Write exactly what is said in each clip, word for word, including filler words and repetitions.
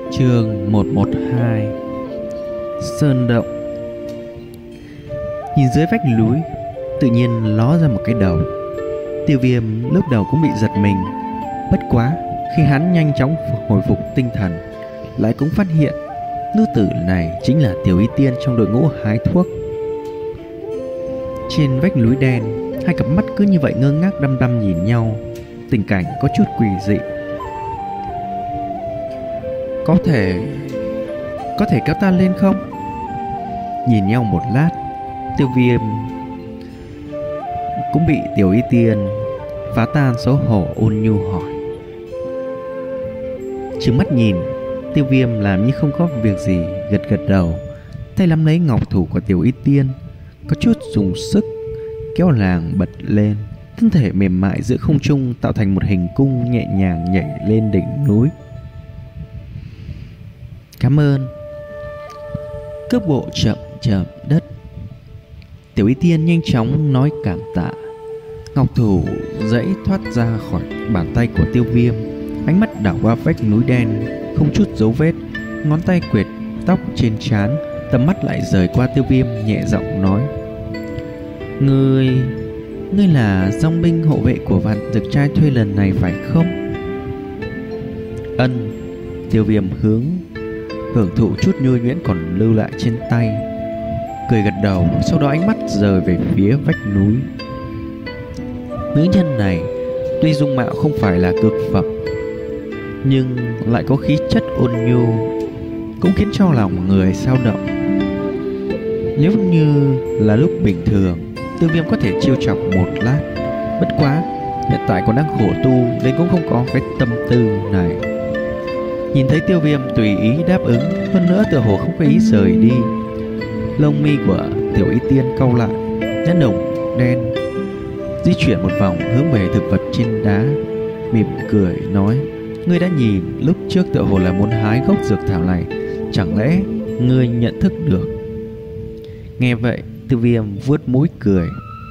Chương một một hai. Sơn động. Nhìn dưới vách núi, tự nhiên ló ra một cái đầu. Tiêu Viêm lúc đầu cũng bị giật mình. Bất quá khi hắn nhanh chóng hồi phục tinh thần, lại cũng phát hiện nữ tử này chính là Tiểu Y Tiên trong đội ngũ hái thuốc. Trên vách núi đen, hai cặp mắt cứ như vậy ngơ ngác đăm đăm nhìn nhau. Tình cảnh có chút quỷ dị. Có thể Có thể kéo ta lên không? Nhìn nhau một lát, Tiêu Viêm cũng bị Tiểu Y Tiên phá tan xấu hổ ôn nhu hỏi. Trừng mắt nhìn, Tiêu Viêm làm như không có việc gì, gật gật đầu, tay nắm lấy ngọc thủ của Tiểu Y Tiên, có chút dùng sức kéo nàng bật lên. Thân thể mềm mại giữa không trung tạo thành một hình cung nhẹ nhàng nhảy lên đỉnh núi. Cảm ơn. Cước bộ chậm chậm đất. Tiểu Y Tiên nhanh chóng nói cảm tạ. Ngọc thủ dãy thoát ra khỏi bàn tay của Tiêu Viêm, ánh mắt đảo qua vách núi đen không chút dấu vết, ngón tay quệt tóc trên trán, tầm mắt lại rời qua Tiêu Viêm, nhẹ giọng nói: Ngươi Ngươi là dòng binh hộ vệ của Vạn Dực Trai thuê lần này phải không? Ân. Tiêu Viêm hướng hưởng thụ chút nhuôi nhuyễn còn lưu lại trên tay, cười gật đầu, sau đó ánh mắt rời về phía vách núi. Nữ nhân này tuy dung mạo không phải là cực phẩm, nhưng lại có khí chất ôn nhu, cũng khiến cho lòng người dao động. Nếu như là lúc bình thường, Tiêu Viêm có thể trêu chọc một lát, bất quá hiện tại còn đang khổ tu nên cũng không có cái tâm tư này. Nhìn thấy Tiêu Viêm tùy ý đáp ứng, hơn nữa tựa hồ không có ý rời đi, lông mi của Tiểu Y Tiên cau lại, nhãn đồng đen di chuyển một vòng hướng về thực vật trên đá, mỉm cười nói: Ngươi đã nhìn lúc trước tựa hồ là muốn hái gốc dược thảo này, chẳng lẽ ngươi nhận thức được? Nghe vậy, Tiêu Viêm vuốt mũi cười.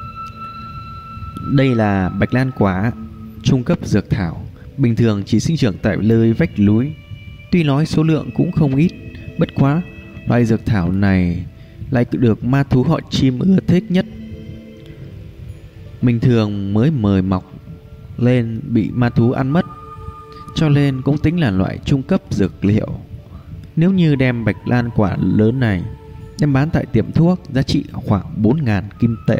Đây là Bạch Lan Quả, trung cấp dược thảo, bình thường chỉ sinh trưởng tại nơi vách núi. Tuy nói số lượng cũng không ít, bất quá loài dược thảo này lại được ma thú họ Chim ưa thích nhất. Bình thường mới mời mọc lên bị ma thú ăn mất, cho nên cũng tính là loại trung cấp dược liệu. Nếu như đem Bạch Lan Quả lớn này đem bán tại tiệm thuốc, giá trị khoảng bốn ngàn kim tệ.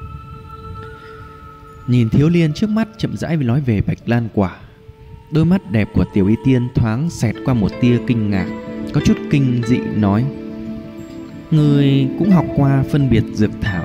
Nhìn thiếu niên trước mắt chậm rãi nói về Bạch Lan Quả, đôi mắt đẹp của Tiểu Y Tiên thoáng xẹt qua một tia kinh ngạc, có chút kinh dị nói: Ngươi cũng học qua phân biệt dược thảo?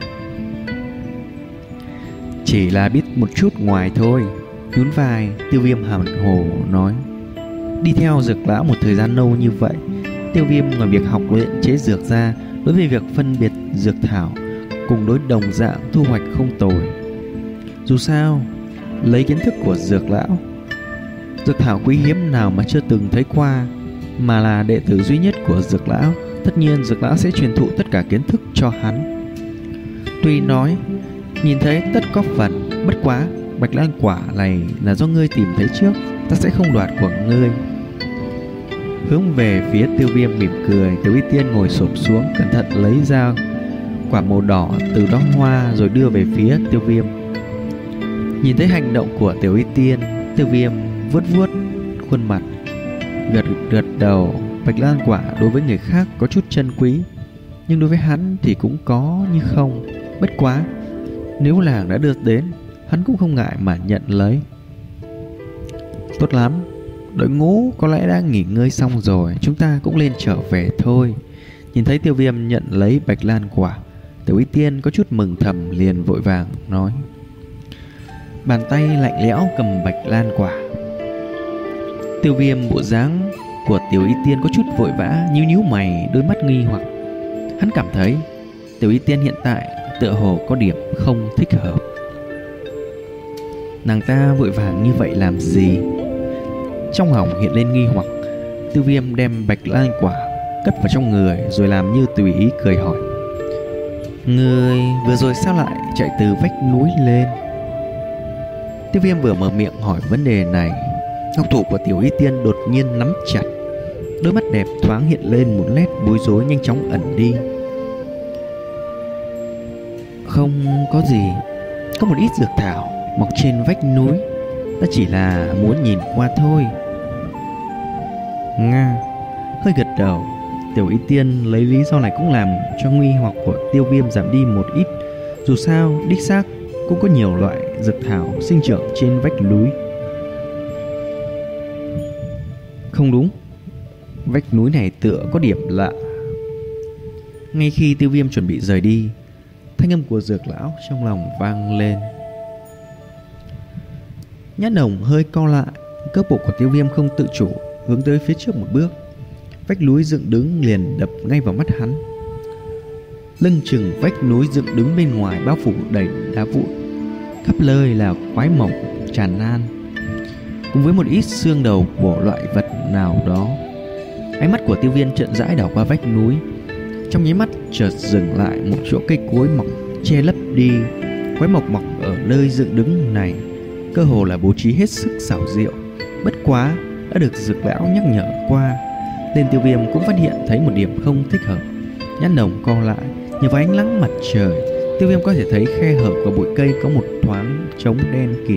Chỉ là biết một chút ngoài thôi. Nhún vai, Tiêu Viêm hàm hồ nói. Đi theo Dược lão một thời gian lâu như vậy, Tiêu Viêm ngoài việc học luyện chế dược ra, đối với việc phân biệt dược thảo cùng đối đồng dạng thu hoạch không tồi. Dù sao, lấy kiến thức của Dược lão, dược thảo quý hiếm nào mà chưa từng thấy qua, mà là đệ tử duy nhất của Dược lão, tất nhiên Dược lão sẽ truyền thụ tất cả kiến thức cho hắn. Tuy nói nhìn thấy tất có phần, bất quá Bạch Lan Quả này là do ngươi tìm thấy trước, ta sẽ không đoạt của ngươi. Hướng về phía Tiêu Viêm mỉm cười, Tiểu Y Tiên ngồi xổm xuống, cẩn thận lấy ra quả màu đỏ từ đóa hoa rồi đưa về phía Tiêu Viêm. Nhìn thấy hành động của Tiểu Y Tiên, Tiêu Viêm vuốt vuốt khuôn mặt, gật gật đầu. Bạch Lan Quả đối với người khác có chút chân quý, nhưng đối với hắn thì cũng có như không. Bất quá nếu làng đã đưa đến, hắn cũng không ngại mà nhận lấy. Tốt lắm, đội ngũ có lẽ đã nghỉ ngơi xong rồi, chúng ta cũng lên trở về thôi. Nhìn thấy Tiêu Viêm nhận lấy Bạch Lan Quả, Tiểu Y Tiên có chút mừng thầm, liền vội vàng nói. Bàn tay lạnh lẽo cầm Bạch Lan Quả. Tiêu Viêm bộ dáng của Tiểu Y Tiên có chút vội vã, nhíu nhíu mày, đôi mắt nghi hoặc. Hắn cảm thấy Tiểu Y Tiên hiện tại tựa hồ có điểm không thích hợp. Nàng ta vội vàng như vậy làm gì? Trong lòng hiện lên nghi hoặc, Tiêu Viêm đem Bạch Lan Quả cất vào trong người, rồi làm như tùy ý cười hỏi. Ngươi vừa rồi sao lại chạy từ vách núi lên? Tiêu Viêm vừa mở miệng hỏi vấn đề này, ngọc thủ của Tiểu Y Tiên đột nhiên nắm chặt. Đôi mắt đẹp thoáng hiện lên một nét bối rối, nhanh chóng ẩn đi. Không có gì, có một ít dược thảo mọc trên vách núi, ta chỉ là muốn nhìn qua thôi. Nga hơi gật đầu. Tiểu Y Tiên lấy lý do này cũng làm cho nguy hoặc của Tiêu Viêm giảm đi một ít. Dù sao đích xác cũng có nhiều loại dược thảo sinh trưởng trên vách núi. Không đúng, vách núi này tựa có điểm lạ. Ngay khi Tiêu Viêm chuẩn bị rời đi, thanh âm của Dược lão trong lòng vang lên. Nhãn đồng hơi co lại, cước bộ của Tiêu Viêm không tự chủ hướng tới phía trước một bước. Vách núi dựng đứng liền đập ngay vào mắt hắn. Lưng chừng vách núi dựng đứng bên ngoài bao phủ đầy đá vụn, khắp nơi là quái mộng tràn lan, cùng với một ít xương đầu của loại vật nào đó. Ánh mắt của Tiêu Viêm chợt dãi đảo qua vách núi, trong nháy mắt chợt dừng lại một chỗ cây cối mọc che lấp đi. Quái mộc mọc ở nơi dựng đứng này cơ hồ là bố trí hết sức xảo diệu, bất quá đã được Dược lão nhắc nhở qua, nên Tiêu Viêm cũng phát hiện thấy một điểm không thích hợp. Nhãn đồng co lại, nhờ vào ánh nắng mặt trời, Tiêu Viêm có thể thấy khe hở của bụi cây có một thoáng trống đen kịt.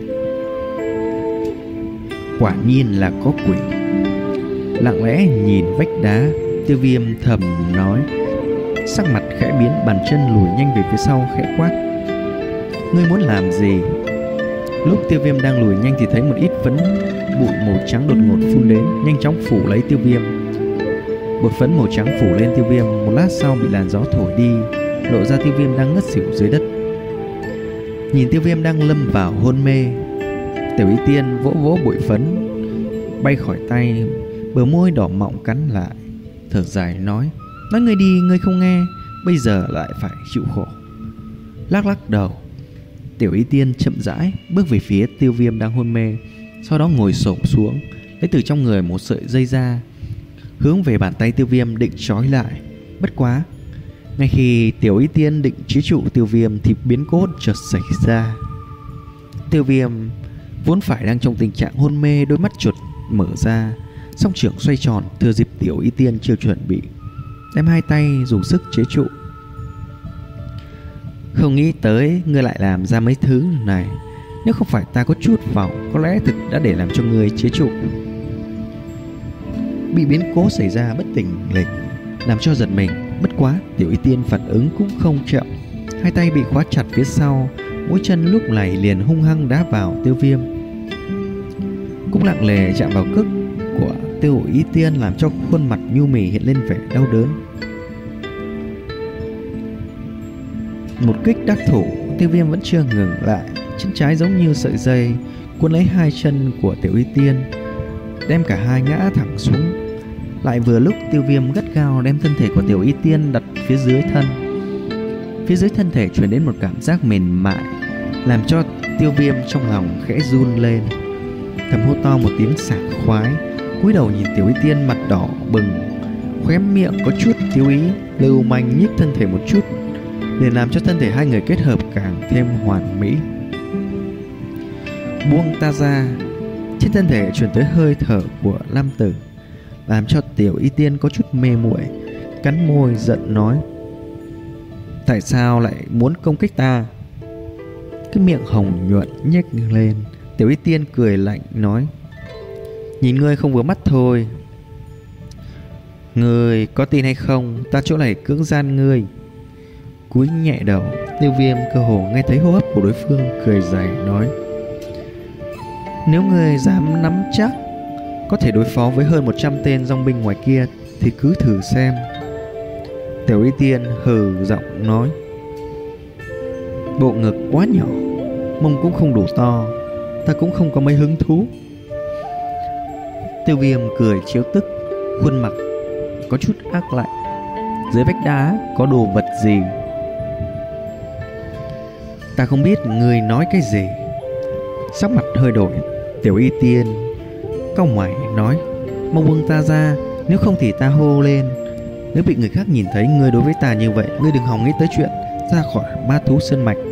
Quả nhiên là có quỷ. Lặng lẽ nhìn vách đá, Tiêu Viêm thầm nói, sắc mặt khẽ biến, bàn chân lùi nhanh về phía sau khẽ quát: ngươi muốn làm gì? Lúc Tiêu Viêm đang lùi nhanh thì thấy một ít phấn bụi màu trắng đột ngột phun đến, nhanh chóng phủ lấy Tiêu Viêm. Bột phấn màu trắng phủ lên Tiêu Viêm, một lát sau bị làn gió thổi đi, lộ ra Tiêu Viêm đang ngất xỉu dưới đất. Nhìn Tiêu Viêm đang lâm vào hôn mê, Tiểu Y Tiên vỗ vỗ bụi phấn bay khỏi tay, bờ môi đỏ mọng cắn lại, thở dài nói: nói ngươi đi ngươi không nghe, bây giờ lại phải chịu khổ. Lắc lắc đầu, Tiểu Y Tiên chậm rãi bước về phía Tiêu Viêm đang hôn mê, sau đó ngồi xổm xuống, lấy từ trong người một sợi dây ra, hướng về bàn tay Tiêu Viêm định trói lại. Bất quá, ngay khi Tiểu Y Tiên định chế trụ Tiêu Viêm thì biến cố chợt xảy ra. Tiêu Viêm vốn phải đang trong tình trạng hôn mê, đôi mắt chợt mở ra, song trưởng xoay tròn, thừa dịp Tiểu Y Tiên chưa chuẩn bị, đem hai tay dùng sức chế trụ. Không nghĩ tới ngươi lại làm ra mấy thứ này, nếu không phải ta có chút vọng, có lẽ thực đã để làm cho ngươi chế trụ. Bị biến cố xảy ra bất tỉnh lệch làm cho giật mình, bất quá Tiểu Y Tiên phản ứng cũng không chậm, hai tay bị khóa chặt phía sau, mũi chân lúc này liền hung hăng đá vào Tiêu Viêm, cũng lặng lẽ chạm vào cước của Tiểu Y Tiên, làm cho khuôn mặt nhu mì hiện lên vẻ đau đớn. Một kích đắc thủ, Tiêu Viêm vẫn chưa ngừng lại, chân trái giống như sợi dây cuốn lấy hai chân của Tiểu Y Tiên, đem cả hai ngã thẳng xuống. Lại vừa lúc Tiêu Viêm gắt gao đem thân thể của Tiểu Y Tiên đặt phía dưới thân, phía dưới thân thể truyền đến một cảm giác mềm mại, làm cho Tiêu Viêm trong lòng khẽ run lên, thầm hô to một tiếng sảng khoái, cúi đầu nhìn Tiểu Y Tiên mặt đỏ bừng, khóe miệng có chút thiếu ý, lưu manh nhích thân thể một chút, để làm cho thân thể hai người kết hợp càng thêm hoàn mỹ. Buông ta ra. Trên thân thể truyền tới hơi thở của nam tử, làm cho Tiểu Y Tiên có chút mê muội, cắn môi giận nói: tại sao lại muốn công kích ta? Cái miệng hồng nhuận nhếch lên, Tiểu Y Tiên cười lạnh nói: nhìn ngươi không vừa mắt thôi. Ngươi có tin hay không, ta chỗ này cưỡng gian ngươi. Cúi nhẹ đầu, Tiêu Viêm cơ hồ nghe thấy hô hấp của đối phương, cười dài nói: nếu ngươi dám nắm chắc có thể đối phó với hơn một trăm tên dòng binh ngoài kia thì cứ thử xem. Tiểu Y Tiên hừ giọng nói: bộ ngực quá nhỏ, mông cũng không đủ to, ta cũng không có mấy hứng thú. Tiêu Viêm cười trêu tức, khuôn mặt có chút ác lạnh: dưới vách đá có đồ vật gì? Ta không biết người nói cái gì. Sắc mặt hơi đổi, Tiểu Y Tiên cau mày nói: mau buông ta ra, nếu không thì ta hô lên. Nếu bị người khác nhìn thấy ngươi đối với ta như vậy, ngươi đừng hòng nghĩ tới chuyện ra khỏi ma thú sơn mạch.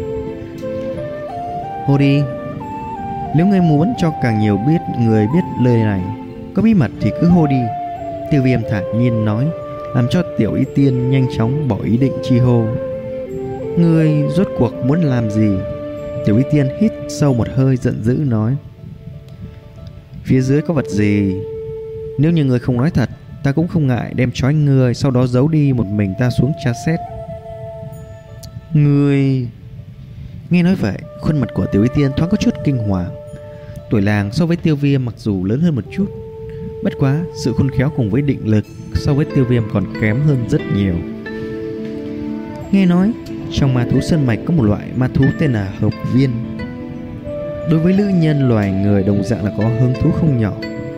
Hô đi. Nếu ngươi muốn cho càng nhiều biết người biết lời này có bí mật thì cứ hô đi. Tiêu Viêm thản nhiên nói, làm cho Tiểu Y Tiên nhanh chóng bỏ ý định chi hô. Ngươi rốt cuộc muốn làm gì? Tiểu Y Tiên hít sâu một hơi giận dữ nói, phía dưới có vật gì? Nếu như ngươi không nói thật, ta cũng không ngại đem trói ngươi, sau đó giấu đi một mình ta xuống tra xét. Ngươi... Nghe nói vậy, khuôn mặt của Tiểu Y Tiên thoáng có chút kinh hoàng. Tuổi làng so với Tiêu Viêm mặc dù lớn hơn một chút, bất quá sự khôn khéo cùng với định lực so với Tiêu Viêm còn kém hơn rất nhiều. Nghe nói trong ma thú sơn mạch có một loại ma thú tên là hợp viên. Đối với nữ nhân loài người đồng dạng là có hứng thú không nhỏ.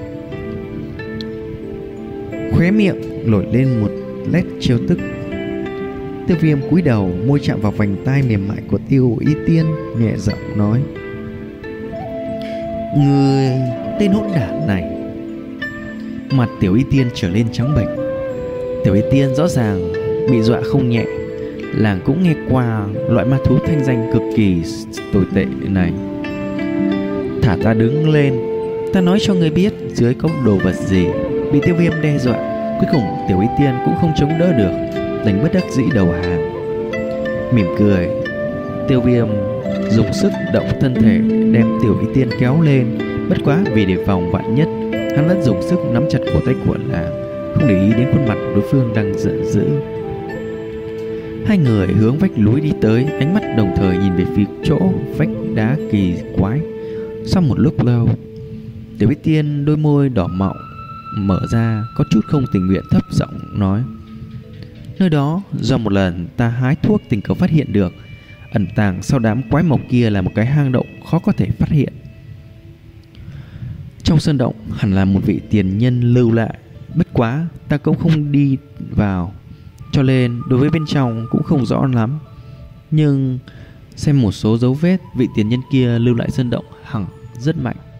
Khóe miệng nổi lên một nét trêu tức. Tiêu Viêm cúi đầu, môi chạm vào vành tai mềm mại của Tiêu Y Tiên, nhẹ giọng nói, ngươi tên hỗn đản này. Mặt Tiểu Y Tiên trở lên trắng bệch. Tiểu Y Tiên rõ ràng bị dọa không nhẹ. Làng cũng nghe qua loại ma thú thanh danh cực kỳ tồi tệ này. Thả ta đứng lên, ta nói cho ngươi biết dưới có đồ vật gì. Bị Tiêu Viêm đe dọa, cuối cùng Tiểu Y Tiên cũng không chống đỡ được, đành bất đắc dĩ đầu hàng. Mỉm cười, Tiêu Viêm dùng sức động thân thể đem Tiểu Y Tiên kéo lên. Bất quá vì đề phòng vạn nhất, hắn vẫn dùng sức nắm chặt cổ tay của Làng, không để ý đến khuôn mặt đối phương đang giận dữ. Hai người hướng vách núi đi tới, ánh mắt đồng thời nhìn về phía chỗ vách đá kỳ quái. Sau một lúc lâu, Tiểu Y Tiên đôi môi đỏ mọng mở ra, có chút không tình nguyện thấp giọng nói, nơi đó do một lần ta hái thuốc tình cờ phát hiện được, ẩn tàng sau đám quái mộc kia là một cái hang động khó có thể phát hiện. Trong sơn động hẳn là một vị tiền nhân lưu lại, bất quá ta cũng không đi vào, cho nên đối với bên trong cũng không rõ lắm. Nhưng xem một số dấu vết vị tiền nhân kia lưu lại sơn động hẳn rất mạnh.